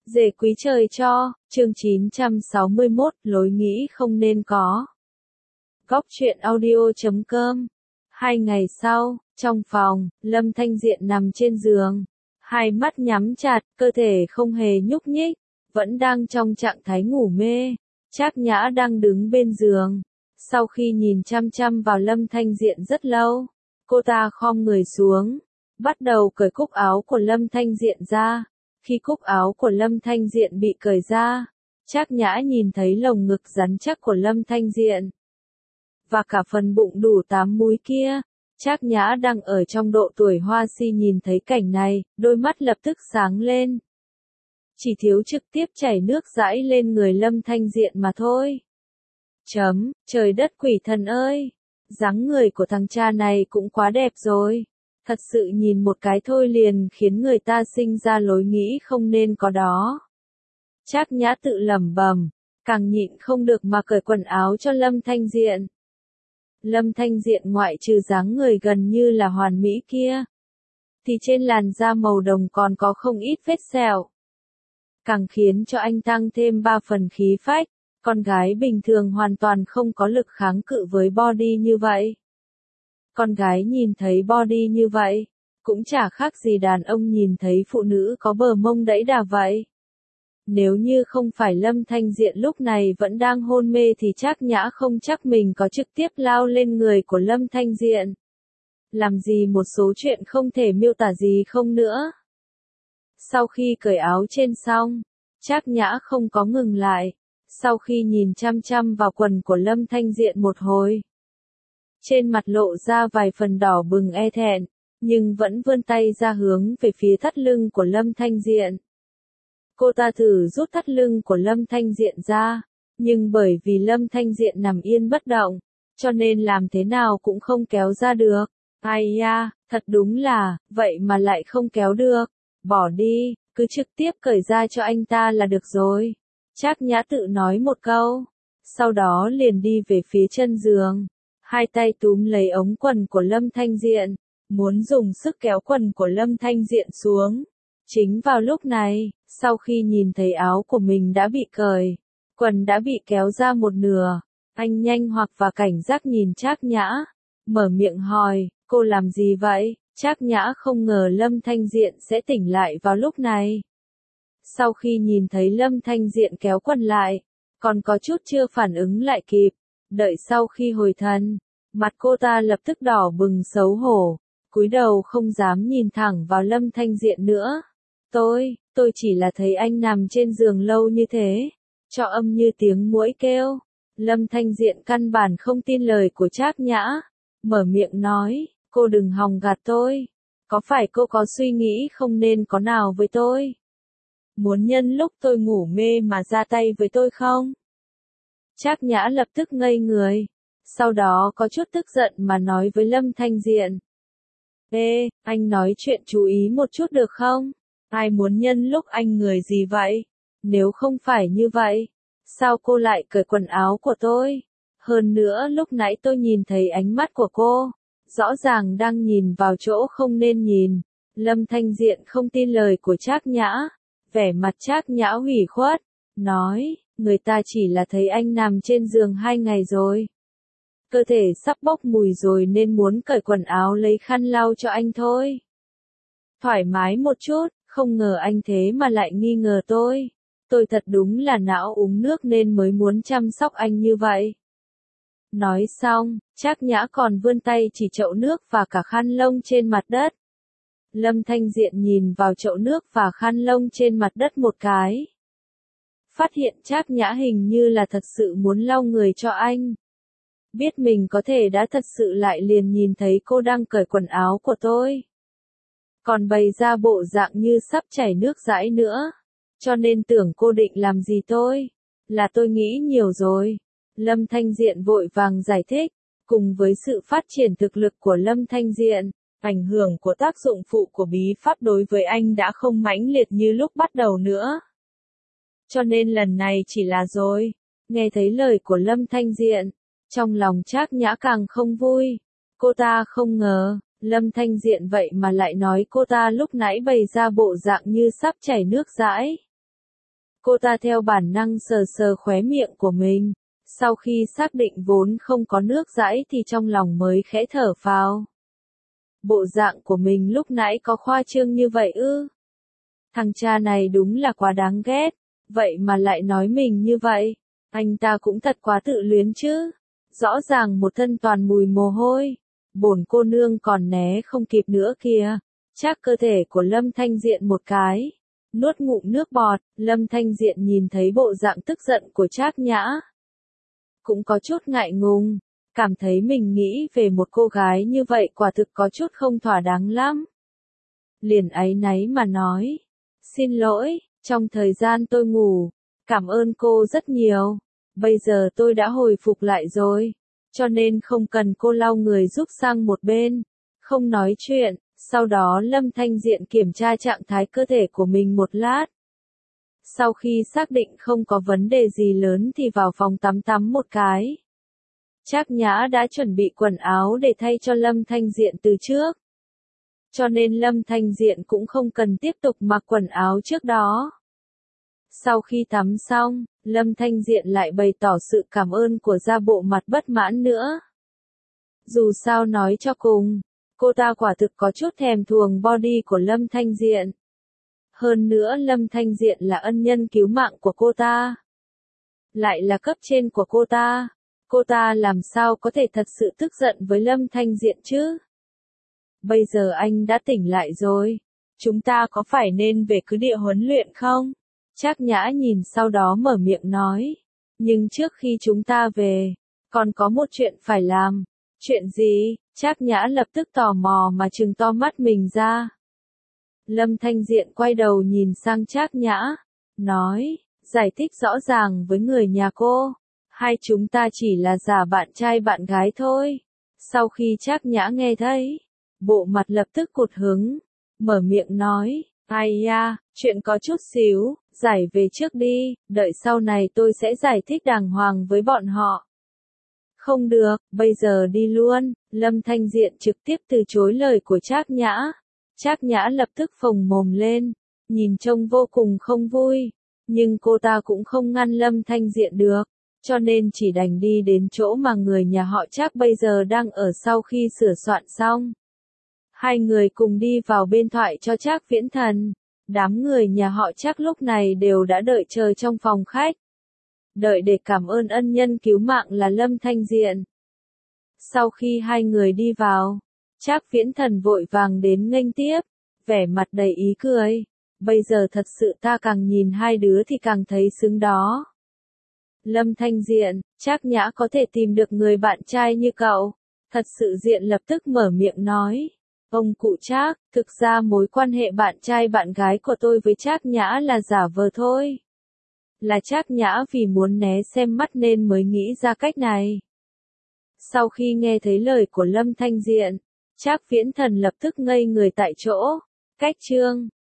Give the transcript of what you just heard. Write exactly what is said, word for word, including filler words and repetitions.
Dề quý trời cho, chương chín trăm sáu mươi mốt, lối nghĩ không nên có. Góc truyện audio chấm com. Hai ngày sau, trong phòng, Lâm Thanh Diện nằm trên giường. Hai mắt nhắm chặt, cơ thể không hề nhúc nhích, vẫn đang trong trạng thái ngủ mê. Trác Nhã đang đứng bên giường. Sau khi nhìn chăm chăm vào Lâm Thanh Diện rất lâu, cô ta khom người xuống, bắt đầu cởi cúc áo của Lâm Thanh Diện ra. Khi cúc áo của Lâm Thanh Diện bị cởi ra, Trác Nhã nhìn thấy lồng ngực rắn chắc của Lâm Thanh Diện. Và cả phần bụng đủ tám múi kia. Trác Nhã đang ở trong độ tuổi hoa si nhìn thấy cảnh này, đôi mắt lập tức sáng lên. Chỉ thiếu trực tiếp chảy nước dãi lên người Lâm Thanh Diện mà thôi. Chấm, trời đất quỷ thần ơi! Dáng người của thằng cha này cũng quá đẹp rồi. Thật sự nhìn một cái thôi liền khiến người ta sinh ra lối nghĩ không nên có đó. Trác Nhã tự lẩm bẩm, càng nhịn không được mà cởi quần áo cho Lâm Thanh Diện. Lâm Thanh Diện ngoại trừ dáng người gần như là hoàn mỹ kia, thì trên làn da màu đồng còn có không ít vết sẹo. Càng khiến cho anh tăng thêm ba phần khí phách, con gái bình thường hoàn toàn không có lực kháng cự với body như vậy. Con gái nhìn thấy body như vậy, cũng chả khác gì đàn ông nhìn thấy phụ nữ có bờ mông đẫy đà vậy. Nếu như không phải Lâm Thanh Diện lúc này vẫn đang hôn mê thì Trác Nhã không chắc mình có trực tiếp lao lên người của Lâm Thanh Diện. Làm gì một số chuyện không thể miêu tả gì không nữa. Sau khi cởi áo trên xong, Trác Nhã không có ngừng lại. Sau khi nhìn chăm chăm vào quần của Lâm Thanh Diện một hồi, trên mặt lộ ra vài phần đỏ bừng e thẹn, nhưng vẫn vươn tay ra hướng về phía thắt lưng của Lâm Thanh Diện. Cô ta thử rút thắt lưng của Lâm Thanh Diện ra, nhưng bởi vì Lâm Thanh Diện nằm yên bất động, cho nên làm thế nào cũng không kéo ra được. Ai da, thật đúng là, vậy mà lại không kéo được. Bỏ đi, cứ trực tiếp cởi ra cho anh ta là được rồi. Trác Nhã tự nói một câu, sau đó liền đi về phía chân giường. Hai tay túm lấy ống quần của Lâm Thanh Diện, muốn dùng sức kéo quần của Lâm Thanh Diện xuống. Chính vào lúc này, sau khi nhìn thấy áo của mình đã bị cởi, quần đã bị kéo ra một nửa, anh nhanh hoặc và cảnh giác nhìn Trác Nhã, mở miệng hỏi, cô làm gì vậy? Trác Nhã không ngờ Lâm Thanh Diện sẽ tỉnh lại vào lúc này. Sau khi nhìn thấy Lâm Thanh Diện kéo quần lại, còn có chút chưa phản ứng lại kịp, đợi sau khi hồi thần, mặt cô ta lập tức đỏ bừng xấu hổ, cúi đầu không dám nhìn thẳng vào Lâm Thanh Diện nữa. Tôi, tôi chỉ là thấy anh nằm trên giường lâu như thế, cho âm như tiếng muỗi kêu. Lâm Thanh Diện căn bản không tin lời của Trác Nhã, mở miệng nói, cô đừng hòng gạt tôi, có phải cô có suy nghĩ không nên có nào với tôi? Muốn nhân lúc tôi ngủ mê mà ra tay với tôi không? Trác Nhã lập tức ngây người, sau đó có chút tức giận mà nói với Lâm Thanh Diện. Ê, anh nói chuyện chú ý một chút được không? Ai muốn nhân lúc anh người gì vậy? Nếu không phải như vậy, sao cô lại cởi quần áo của tôi? Hơn nữa lúc nãy tôi nhìn thấy ánh mắt của cô, rõ ràng đang nhìn vào chỗ không nên nhìn. Lâm Thanh Diện không tin lời của Trác Nhã, vẻ mặt Trác Nhã hủy khuất, nói, người ta chỉ là thấy anh nằm trên giường hai ngày rồi. Cơ thể sắp bốc mùi rồi nên muốn cởi quần áo lấy khăn lau cho anh thôi. Thoải mái một chút, không ngờ anh thế mà lại nghi ngờ tôi. Tôi thật đúng là não uống nước nên mới muốn chăm sóc anh như vậy. Nói xong, Trác Nhã còn vươn tay chỉ chậu nước và cả khăn lông trên mặt đất. Lâm Thanh Diện nhìn vào chậu nước và khăn lông trên mặt đất một cái. Phát hiện Trác Nhã hình như là thật sự muốn lau người cho anh. Biết mình có thể đã thật sự lại liền nhìn thấy cô đang cởi quần áo của tôi. Còn bày ra bộ dạng như sắp chảy nước dãi nữa. Cho nên tưởng cô định làm gì tôi. Là tôi nghĩ nhiều rồi. Lâm Thanh Diện vội vàng giải thích. Cùng với sự phát triển thực lực của Lâm Thanh Diện, ảnh hưởng của tác dụng phụ của bí pháp đối với anh đã không mãnh liệt như lúc bắt đầu nữa. Cho nên lần này chỉ là rồi. Nghe thấy lời của Lâm Thanh Diện, trong lòng Trác Nhã càng không vui. Cô ta không ngờ, Lâm Thanh Diện vậy mà lại nói cô ta lúc nãy bày ra bộ dạng như sắp chảy nước dãi. Cô ta theo bản năng sờ sờ khóe miệng của mình. Sau khi xác định vốn không có nước dãi thì trong lòng mới khẽ thở phào. Bộ dạng của mình lúc nãy có khoa trương như vậy ư? Thằng cha này đúng là quá đáng ghét. Vậy mà lại nói mình như vậy. Anh ta cũng thật quá tự luyến chứ. Rõ ràng một thân toàn mùi mồ hôi. Bổn cô nương còn né không kịp nữa kìa. Trác cơ thể của Lâm Thanh Diện một cái. Nuốt ngụm nước bọt, Lâm Thanh Diện nhìn thấy bộ dạng tức giận của Trác Nhã. Cũng có chút ngại ngùng, cảm thấy mình nghĩ về một cô gái như vậy quả thực có chút không thỏa đáng lắm. Liền áy náy mà nói, xin lỗi, trong thời gian tôi ngủ, cảm ơn cô rất nhiều, bây giờ tôi đã hồi phục lại rồi, cho nên không cần cô lau người giúp sang một bên, không nói chuyện. Sau đó Lâm Thanh Diện kiểm tra trạng thái cơ thể của mình một lát. Sau khi xác định không có vấn đề gì lớn thì vào phòng tắm tắm một cái. Trác Nhã đã chuẩn bị quần áo để thay cho Lâm Thanh Diện từ trước. Cho nên Lâm Thanh Diện cũng không cần tiếp tục mặc quần áo trước đó. Sau khi tắm xong, Lâm Thanh Diện lại bày tỏ sự cảm ơn của gia bộ mặt bất mãn nữa. Dù sao nói cho cùng, cô ta quả thực có chút thèm thuồng body của Lâm Thanh Diện. Hơn nữa Lâm Thanh Diện là ân nhân cứu mạng của cô ta. Lại là cấp trên của cô ta. Cô ta làm sao có thể thật sự tức giận với Lâm Thanh Diện chứ? Bây giờ anh đã tỉnh lại rồi. Chúng ta có phải nên về cứ địa huấn luyện không? Trác Nhã nhìn sau đó mở miệng nói. Nhưng trước khi chúng ta về, còn có một chuyện phải làm. Chuyện gì? Trác Nhã lập tức tò mò mà trừng to mắt mình ra. Lâm Thanh Diện quay đầu nhìn sang Trác Nhã, nói, giải thích rõ ràng với người nhà cô, hai chúng ta chỉ là giả bạn trai bạn gái thôi. Sau khi Trác Nhã nghe thấy, bộ mặt lập tức cụt hứng, mở miệng nói, ai ya, chuyện có chút xíu, giải về trước đi, đợi sau này tôi sẽ giải thích đàng hoàng với bọn họ. Không được, bây giờ đi luôn. Lâm Thanh Diện trực tiếp từ chối lời của Trác Nhã. Trác Nhã lập tức phồng mồm lên, nhìn trông vô cùng không vui, nhưng cô ta cũng không ngăn Lâm Thanh Diện được, cho nên chỉ đành đi đến chỗ mà người nhà họ Trác bây giờ đang ở sau khi sửa soạn xong. Hai người cùng đi vào bên thoại cho Trác Viễn Thần. Đám người nhà họ Trác lúc này đều đã đợi chờ trong phòng khách. Đợi để cảm ơn ân nhân cứu mạng là Lâm Thanh Diện. Sau khi hai người đi vào, Trác Viễn Thần vội vàng đến nghênh tiếp, vẻ mặt đầy ý cười. Bây giờ thật sự ta càng nhìn hai đứa thì càng thấy xứng đó. Lâm Thanh Diện, Trác Nhã có thể tìm được người bạn trai như cậu. Thật sự Diện lập tức mở miệng nói. Ông cụ Trác, thực ra mối quan hệ bạn trai bạn gái của tôi với Trác Nhã là giả vờ thôi. Là Trác Nhã vì muốn né xem mắt nên mới nghĩ ra cách này. Sau khi nghe thấy lời của Lâm Thanh Diện, Trác Viễn Thần lập tức ngây người tại chỗ. Cách chương